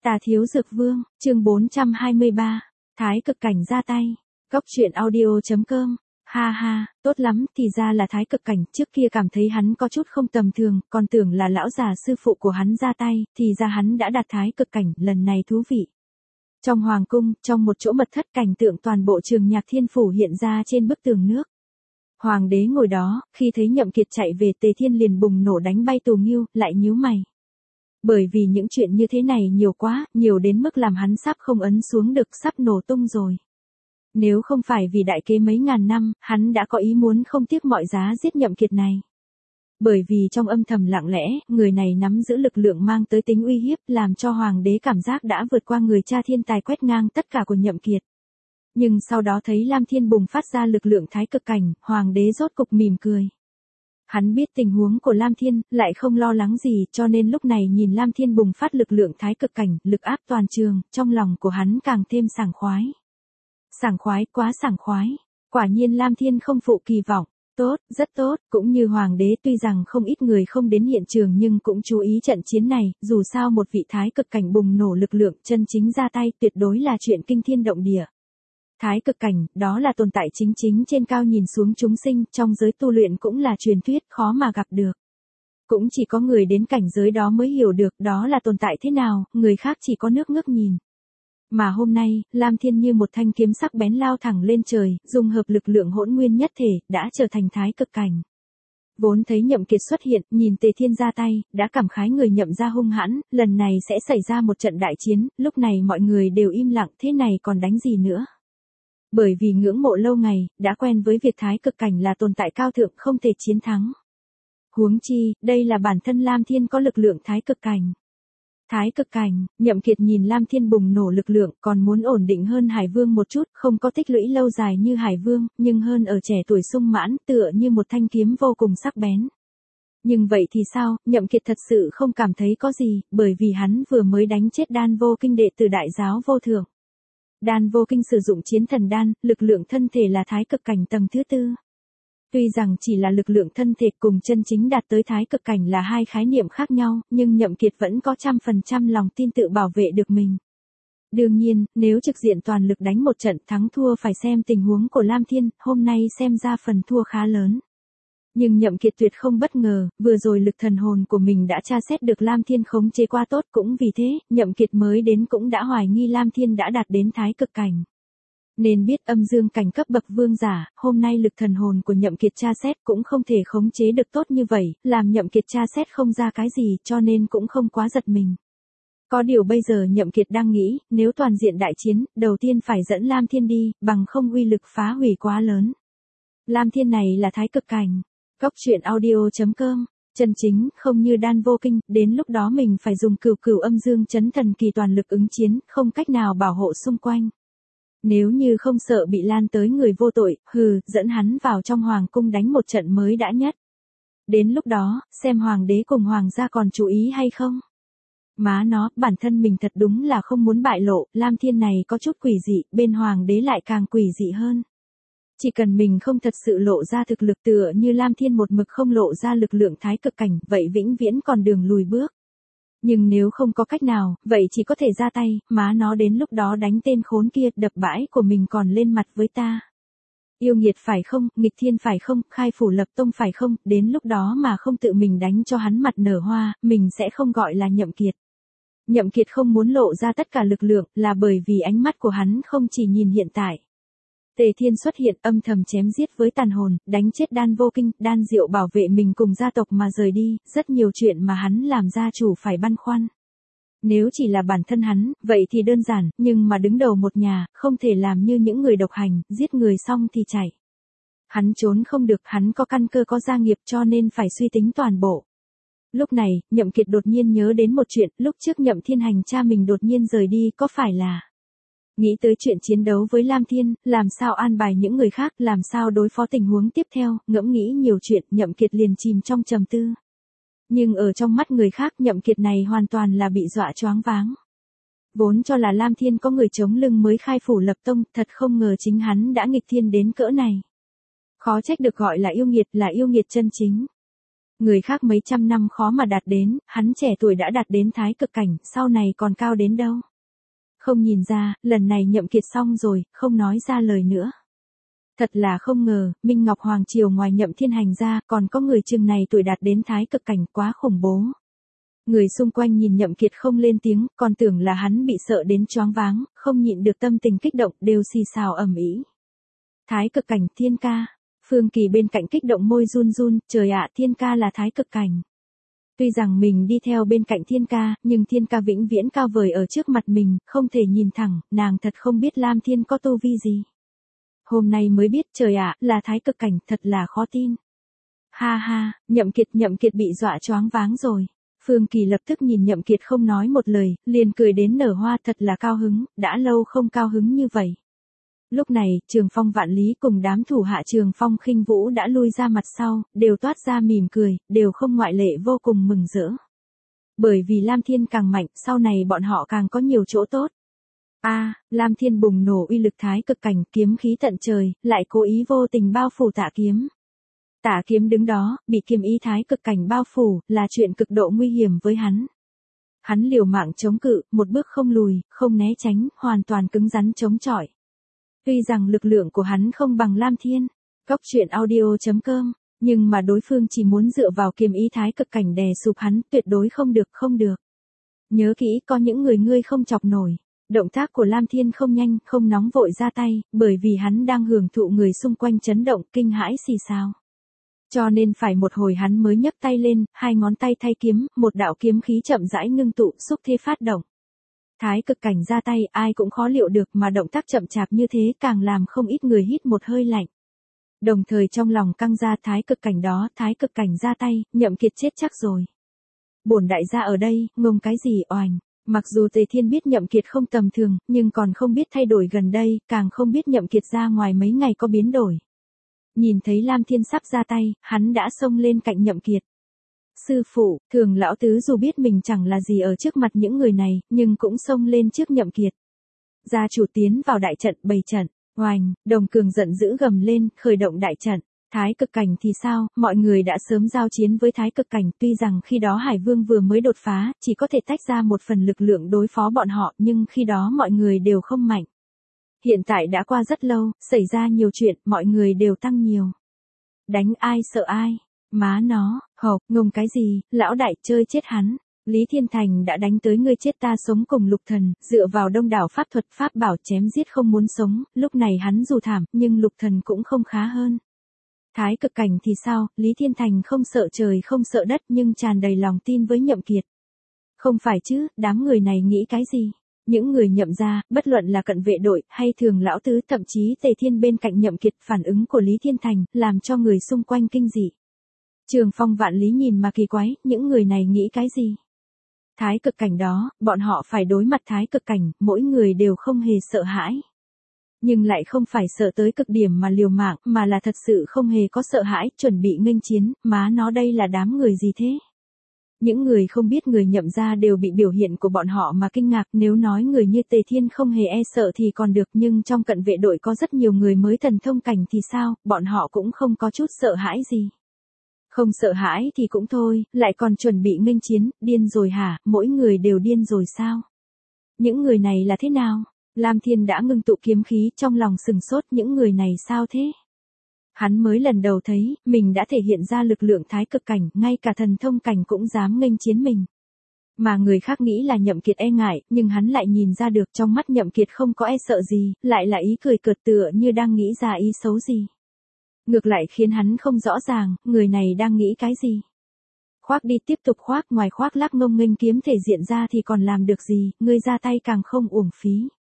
Tà Thiếu Dược Vương, chương 423, Thái Cực Cảnh ra tay. Cốc truyện audio.com. Ha ha, tốt lắm, thì ra là Thái Cực Cảnh, trước kia cảm thấy hắn có chút không tầm thường, còn tưởng là lão già sư phụ của hắn ra tay, thì ra hắn đã đạt Thái Cực Cảnh, lần này thú vị. Trong hoàng cung, trong một chỗ mật thất, cảnh tượng toàn bộ Trường Nhạc Thiên Phủ hiện ra trên bức tường nước. Hoàng đế ngồi đó, khi thấy Nhậm Kiệt chạy về, Tề Thiên liền bùng nổ đánh bay Tù Nghiêu, lại nhíu mày. Bởi vì những chuyện như thế này nhiều quá, nhiều đến mức làm hắn sắp không ấn xuống được, sắp nổ tung rồi. Nếu không phải vì đại kế mấy ngàn năm, hắn đã có ý muốn không tiếc mọi giá giết Nhậm Kiệt này. Bởi vì trong âm thầm lặng lẽ, người này nắm giữ lực lượng mang tới tính uy hiếp, làm cho hoàng đế cảm giác đã vượt qua người cha thiên tài quét ngang tất cả của Nhậm Kiệt. Nhưng sau đó thấy Lam Thiên bùng phát ra lực lượng Thái Cực Cảnh, hoàng đế rốt cục mỉm cười. Hắn biết tình huống của Lam Thiên, lại không lo lắng gì, cho nên lúc này nhìn Lam Thiên bùng phát lực lượng Thái Cực Cảnh, lực áp toàn trường, trong lòng của hắn càng thêm sảng khoái. Sảng khoái, quá sảng khoái. Quả nhiên Lam Thiên không phụ kỳ vọng. Tốt, rất tốt, cũng như hoàng đế, tuy rằng không ít người không đến hiện trường nhưng cũng chú ý trận chiến này, dù sao một vị Thái Cực Cảnh bùng nổ lực lượng chân chính ra tay tuyệt đối là chuyện kinh thiên động địa. Thái Cực Cảnh, đó là tồn tại chính chính trên cao nhìn xuống chúng sinh, trong giới tu luyện cũng là truyền thuyết khó mà gặp được. Cũng chỉ có người đến cảnh giới đó mới hiểu được đó là tồn tại thế nào, người khác chỉ có nước ngước nhìn. Mà hôm nay, Lam Thiên như một thanh kiếm sắc bén lao thẳng lên trời, dung hợp lực lượng hỗn nguyên nhất thể, đã trở thành Thái Cực Cảnh. Vốn thấy Nhậm Kiệt xuất hiện, nhìn Tề Thiên ra tay, đã cảm khái người Nhậm gia hung hãn, lần này sẽ xảy ra một trận đại chiến, lúc này mọi người đều im lặng, thế này còn đánh gì nữa. Bởi vì ngưỡng mộ lâu ngày, đã quen với việc Thái Cực Cảnh là tồn tại cao thượng không thể chiến thắng. Huống chi, đây là bản thân Lam Thiên có lực lượng Thái Cực Cảnh. Thái Cực Cảnh, Nhậm Kiệt nhìn Lam Thiên bùng nổ lực lượng, còn muốn ổn định hơn Hải Vương một chút, không có tích lũy lâu dài như Hải Vương, nhưng hơn ở trẻ tuổi sung mãn, tựa như một thanh kiếm vô cùng sắc bén. Nhưng vậy thì sao, Nhậm Kiệt thật sự không cảm thấy có gì, bởi vì hắn vừa mới đánh chết Đan Vô Kinh đệ tử Đại Giáo Vô Thượng. Đan Vô Kinh sử dụng chiến thần đan, lực lượng thân thể là Thái Cực Cảnh tầng thứ 4. Tuy rằng chỉ là lực lượng thân thể cùng chân chính đạt tới Thái Cực Cảnh là hai khái niệm khác nhau, nhưng Nhậm Kiệt vẫn có 100% lòng tin tự bảo vệ được mình. Đương nhiên, nếu trực diện toàn lực đánh một trận thắng thua phải xem tình huống của Lam Thiên, hôm nay xem ra phần thua khá lớn. Nhưng Nhậm Kiệt tuyệt không bất ngờ, vừa rồi lực thần hồn của mình đã tra xét được Lam Thiên khống chế qua tốt, cũng vì thế, Nhậm Kiệt mới đến cũng đã hoài nghi Lam Thiên đã đạt đến Thái Cực Cảnh. Nên biết âm dương cảnh cấp bậc vương giả, hôm nay lực thần hồn của Nhậm Kiệt tra xét cũng không thể khống chế được tốt như vậy, làm Nhậm Kiệt tra xét không ra cái gì, cho nên cũng không quá giật mình. Có điều bây giờ Nhậm Kiệt đang nghĩ, nếu toàn diện đại chiến, đầu tiên phải dẫn Lam Thiên đi, bằng không uy lực phá hủy quá lớn. Lam Thiên này là Thái Cực Cảnh. Cốc truyện audio.com. Chân chính, không như Đan Vô Kinh, đến lúc đó mình phải dùng cửu âm dương chấn thần kỳ toàn lực ứng chiến, không cách nào bảo hộ xung quanh. Nếu như không sợ bị lan tới người vô tội, dẫn hắn vào trong hoàng cung đánh một trận mới đã nhất. Đến lúc đó, xem hoàng đế cùng hoàng gia còn chú ý hay không. Má nó, bản thân mình thật đúng là không muốn bại lộ, Lam Thiên này có chút quỷ dị, bên hoàng đế lại càng quỷ dị hơn. Chỉ cần mình không thật sự lộ ra thực lực tựa như Lam Thiên một mực không lộ ra lực lượng Thái Cực Cảnh, vậy vĩnh viễn còn đường lùi bước. Nhưng nếu không có cách nào, vậy chỉ có thể ra tay, má nó đến lúc đó đánh tên khốn kia, đập bãi của mình còn lên mặt với ta. Yêu nghiệt phải không, nghịch thiên phải không, khai phủ lập tông phải không, đến lúc đó mà không tự mình đánh cho hắn mặt nở hoa, mình sẽ không gọi là Nhậm Kiệt. Nhậm Kiệt không muốn lộ ra tất cả lực lượng, là bởi vì ánh mắt của hắn không chỉ nhìn hiện tại. Tề Thiên xuất hiện âm thầm chém giết với tàn hồn, đánh chết Đan Vô Kinh, Đan Diệu bảo vệ mình cùng gia tộc mà rời đi, rất nhiều chuyện mà hắn làm gia chủ phải băn khoăn. Nếu chỉ là bản thân hắn, vậy thì đơn giản, nhưng mà đứng đầu một nhà, không thể làm như những người độc hành, giết người xong thì chạy. Hắn trốn không được, hắn có căn cơ có gia nghiệp cho nên phải suy tính toàn bộ. Lúc này, Nhậm Kiệt đột nhiên nhớ đến một chuyện, lúc trước Nhậm Thiên Hành cha mình đột nhiên rời đi, có phải là... Nghĩ tới chuyện chiến đấu với Lam Thiên, làm sao an bài những người khác, làm sao đối phó tình huống tiếp theo, ngẫm nghĩ nhiều chuyện, Nhậm Kiệt liền chìm trong trầm tư. Nhưng ở trong mắt người khác, Nhậm Kiệt này hoàn toàn là bị dọa choáng váng. Vốn cho là Lam Thiên có người chống lưng mới khai phủ lập tông, thật không ngờ chính hắn đã nghịch thiên đến cỡ này. Khó trách được gọi là yêu nghiệt chân chính. Người khác mấy trăm năm khó mà đạt đến, hắn trẻ tuổi đã đạt đến thái cực cảnh, sau này còn cao đến đâu. Không nhìn ra, lần này Nhậm Kiệt xong rồi, không nói ra lời nữa. Thật là không ngờ, Minh Ngọc Hoàng Triều ngoài Nhậm Thiên Hành ra, còn có người chừng này tuổi đạt đến thái cực cảnh, quá khủng bố. Người xung quanh nhìn Nhậm Kiệt không lên tiếng, còn tưởng là hắn bị sợ đến choáng váng, không nhịn được tâm tình kích động, đều xì xào ầm ĩ. Thái cực cảnh, Thiên ca. Phương Kỳ bên cạnh kích động môi run run, trời ạ, Thiên ca là thái cực cảnh. Tuy rằng mình đi theo bên cạnh Thiên ca, nhưng Thiên ca vĩnh viễn cao vời ở trước mặt mình, không thể nhìn thẳng, nàng thật không biết Lam Thiên có tu vi gì. Hôm nay mới biết, trời ạ, là thái cực cảnh, thật là khó tin. Ha ha, Nhậm Kiệt bị dọa choáng váng rồi. Phương Kỳ lập tức nhìn Nhậm Kiệt không nói một lời, liền cười đến nở hoa, thật là cao hứng, đã lâu không cao hứng như vậy. Lúc này, Trường Phong Vạn Lý cùng đám thủ hạ Trường Phong Khinh Vũ đã lui ra mặt sau, đều toát ra mỉm cười, đều không ngoại lệ vô cùng mừng rỡ. Bởi vì Lam Thiên càng mạnh, sau này bọn họ càng có nhiều chỗ tốt. Lam Thiên bùng nổ uy lực thái cực cảnh, kiếm khí tận trời, lại cố ý vô tình bao phủ Tạ Kiếm. Tạ Kiếm đứng đó, bị kiếm ý thái cực cảnh bao phủ, là chuyện cực độ nguy hiểm với hắn. Hắn liều mạng chống cự, một bước không lùi, không né tránh, hoàn toàn cứng rắn chống chọi. Tuy rằng lực lượng của hắn không bằng Lam Thiên, Cốc Truyện Audio.com, nhưng mà đối phương chỉ muốn dựa vào kiếm ý thái cực cảnh đè sụp hắn, tuyệt đối không được. Nhớ kỹ, có những người ngươi không chọc nổi. Động tác của Lam Thiên không nhanh, không nóng vội ra tay, bởi vì hắn đang hưởng thụ người xung quanh chấn động, kinh hãi xì xào. Cho nên phải một hồi hắn mới nhấc tay lên, hai ngón tay thay kiếm, một đạo kiếm khí chậm rãi ngưng tụ, xúc thế phát động. Thái cực cảnh ra tay, ai cũng khó liệu được, mà động tác chậm chạp như thế càng làm không ít người hít một hơi lạnh. Đồng thời trong lòng căng ra, thái cực cảnh ra tay, Nhậm Kiệt chết chắc rồi. Bổn đại gia ở đây, ngông cái gì oành. Mặc dù Tề Thiên biết Nhậm Kiệt không tầm thường, nhưng còn không biết thay đổi gần đây, càng không biết Nhậm Kiệt ra ngoài mấy ngày có biến đổi. Nhìn thấy Lam Thiên sắp ra tay, hắn đã xông lên cạnh Nhậm Kiệt. Sư phụ, Thường lão tứ dù biết mình chẳng là gì ở trước mặt những người này, nhưng cũng xông lên trước Nhậm Kiệt. Gia chủ tiến vào đại trận, bày trận. Oành, Đồng Cường giận dữ gầm lên, khởi động đại trận. Thái cực cảnh thì sao, mọi người đã sớm giao chiến với thái cực cảnh, tuy rằng khi đó Hải Vương vừa mới đột phá, chỉ có thể tách ra một phần lực lượng đối phó bọn họ, nhưng khi đó mọi người đều không mạnh. Hiện tại đã qua rất lâu, xảy ra nhiều chuyện, mọi người đều tăng nhiều. Đánh ai sợ ai, má nó, ngông cái gì, lão đại chơi chết hắn. Lý Thiên Thành đã đánh tới ngươi chết ta sống cùng Lục Thần, dựa vào đông đảo pháp thuật pháp bảo chém giết không muốn sống, lúc này hắn dù thảm, nhưng Lục Thần cũng không khá hơn. Thái cực cảnh thì sao, Lý Thiên Thành không sợ trời không sợ đất nhưng tràn đầy lòng tin với Nhậm Kiệt. Không phải chứ, đám người này nghĩ cái gì? Những người Nhậm gia, bất luận là cận vệ đội hay Thường lão tứ, thậm chí Tề Thiên bên cạnh Nhậm Kiệt, phản ứng của Lý Thiên Thành làm cho người xung quanh kinh dị. Trường Phong Vạn Lý nhìn mà kỳ quái, những người này nghĩ cái gì? Thái cực cảnh đó, bọn họ phải đối mặt thái cực cảnh, mỗi người đều không hề sợ hãi. Nhưng lại không phải sợ tới cực điểm mà liều mạng, mà là thật sự không hề có sợ hãi, chuẩn bị nghênh chiến, má nó đây là đám người gì thế? Những người không biết người Nhậm gia đều bị biểu hiện của bọn họ mà kinh ngạc, nếu nói người như Tề Thiên không hề e sợ thì còn được, nhưng trong cận vệ đội có rất nhiều người mới thần thông cảnh thì sao, bọn họ cũng không có chút sợ hãi gì. Không sợ hãi thì cũng thôi, lại còn chuẩn bị nghênh chiến, điên rồi hả, mỗi người đều điên rồi sao? Những người này là thế nào? Lam Thiên đã ngưng tụ kiếm khí, trong lòng sừng sốt, những người này sao thế? Hắn mới lần đầu thấy, mình đã thể hiện ra lực lượng thái cực cảnh, ngay cả thần thông cảnh cũng dám nghênh chiến mình. Mà người khác nghĩ là Nhậm Kiệt e ngại, nhưng hắn lại nhìn ra được trong mắt Nhậm Kiệt không có e sợ gì, lại là ý cười cợt tựa như đang nghĩ ra ý xấu gì. Ngược lại khiến hắn không rõ ràng, người này đang nghĩ cái gì. Khoác đi, tiếp tục khoác, ngoài khoác lác ngông nghênh kiếm thể diện ra thì còn làm được gì, ngươi ra tay càng không uổng phí.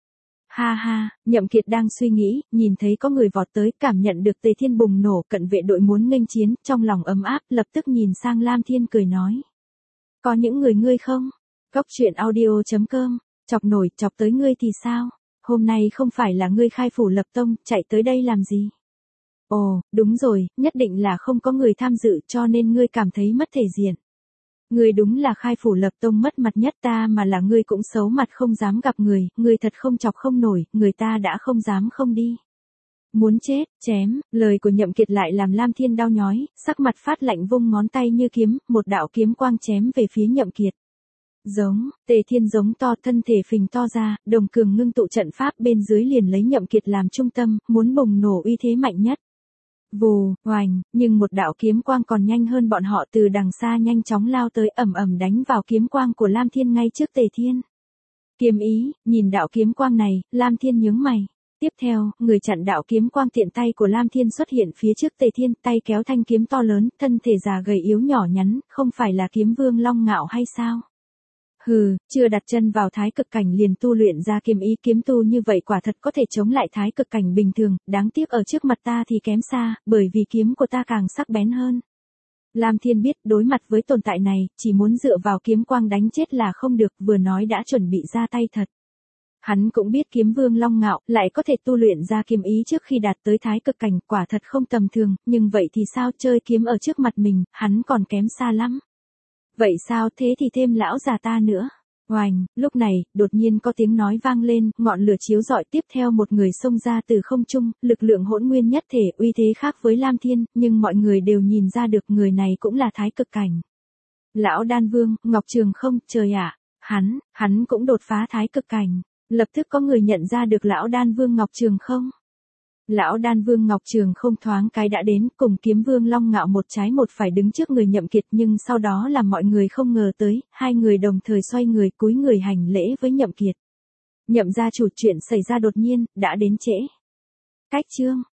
Ha ha, Nhậm Kiệt đang suy nghĩ, nhìn thấy có người vọt tới, cảm nhận được Tề Thiên bùng nổ, cận vệ đội muốn nghênh chiến, trong lòng ấm áp, lập tức nhìn sang Lam Thiên cười nói. Có những người ngươi không? Cốc Truyện Audio.com, chọc tới ngươi thì sao? Hôm nay không phải là ngươi khai phủ lập tông, chạy tới đây làm gì? Ồ, đúng rồi, nhất định là không có người tham dự cho nên ngươi cảm thấy mất thể diện. Ngươi đúng là khai phủ lập tông mất mặt nhất, ta mà là ngươi cũng xấu mặt không dám gặp người, ngươi thật không chọc không nổi, người ta đã không dám không đi. Muốn chết, chém, lời của Nhậm Kiệt lại làm Lam Thiên đau nhói, sắc mặt phát lạnh vung ngón tay như kiếm, một đạo kiếm quang chém về phía Nhậm Kiệt. Giống, Tề Thiên giống to, thân thể phình to ra, đồng cường ngưng tụ trận pháp bên dưới liền lấy Nhậm Kiệt làm trung tâm, muốn bùng nổ uy thế mạnh nhất. Vù, oành, nhưng một đạo kiếm quang còn nhanh hơn bọn họ từ đằng xa nhanh chóng lao tới ầm ầm đánh vào kiếm quang của Lam Thiên ngay trước Tề Thiên. Kiếm ý, nhìn đạo kiếm quang này, Lam Thiên nhướng mày. Tiếp theo, người chặn đạo kiếm quang tiện tay của Lam Thiên xuất hiện phía trước Tề Thiên, tay kéo thanh kiếm to lớn, thân thể già gầy yếu nhỏ nhắn, không phải là kiếm vương Long Ngạo hay sao? Hừ, chưa đặt chân vào thái cực cảnh liền tu luyện ra kiếm ý, kiếm tu như vậy quả thật có thể chống lại thái cực cảnh bình thường, đáng tiếc ở trước mặt ta thì kém xa, bởi vì kiếm của ta càng sắc bén hơn. Lam Thiên biết đối mặt với tồn tại này, chỉ muốn dựa vào kiếm quang đánh chết là không được, vừa nói đã chuẩn bị ra tay thật. Hắn cũng biết kiếm vương Long Ngạo lại có thể tu luyện ra kiếm ý trước khi đạt tới thái cực cảnh, quả thật không tầm thường, nhưng vậy thì sao, chơi kiếm ở trước mặt mình, hắn còn kém xa lắm. Vậy sao, thế thì thêm lão già ta nữa. Oành, lúc này, đột nhiên có tiếng nói vang lên, ngọn lửa chiếu rọi, tiếp theo một người xông ra từ không trung, lực lượng hỗn nguyên nhất thể, uy thế khác với Lam Thiên, nhưng mọi người đều nhìn ra được người này cũng là thái cực cảnh. Lão Đan Vương, Ngọc Trường Không, trời ạ, hắn cũng đột phá thái cực cảnh. Lập tức có người nhận ra được lão Đan Vương Ngọc Trường Không. Lão Đan Vương Ngọc Trường Không thoáng cái đã đến, cùng kiếm vương Long Ngạo một trái một phải đứng trước người Nhậm Kiệt, nhưng sau đó là mọi người không ngờ tới, hai người đồng thời xoay người cúi người hành lễ với Nhậm Kiệt. Nhậm gia chủ, chuyện xảy ra đột nhiên, đã đến trễ. Cách chương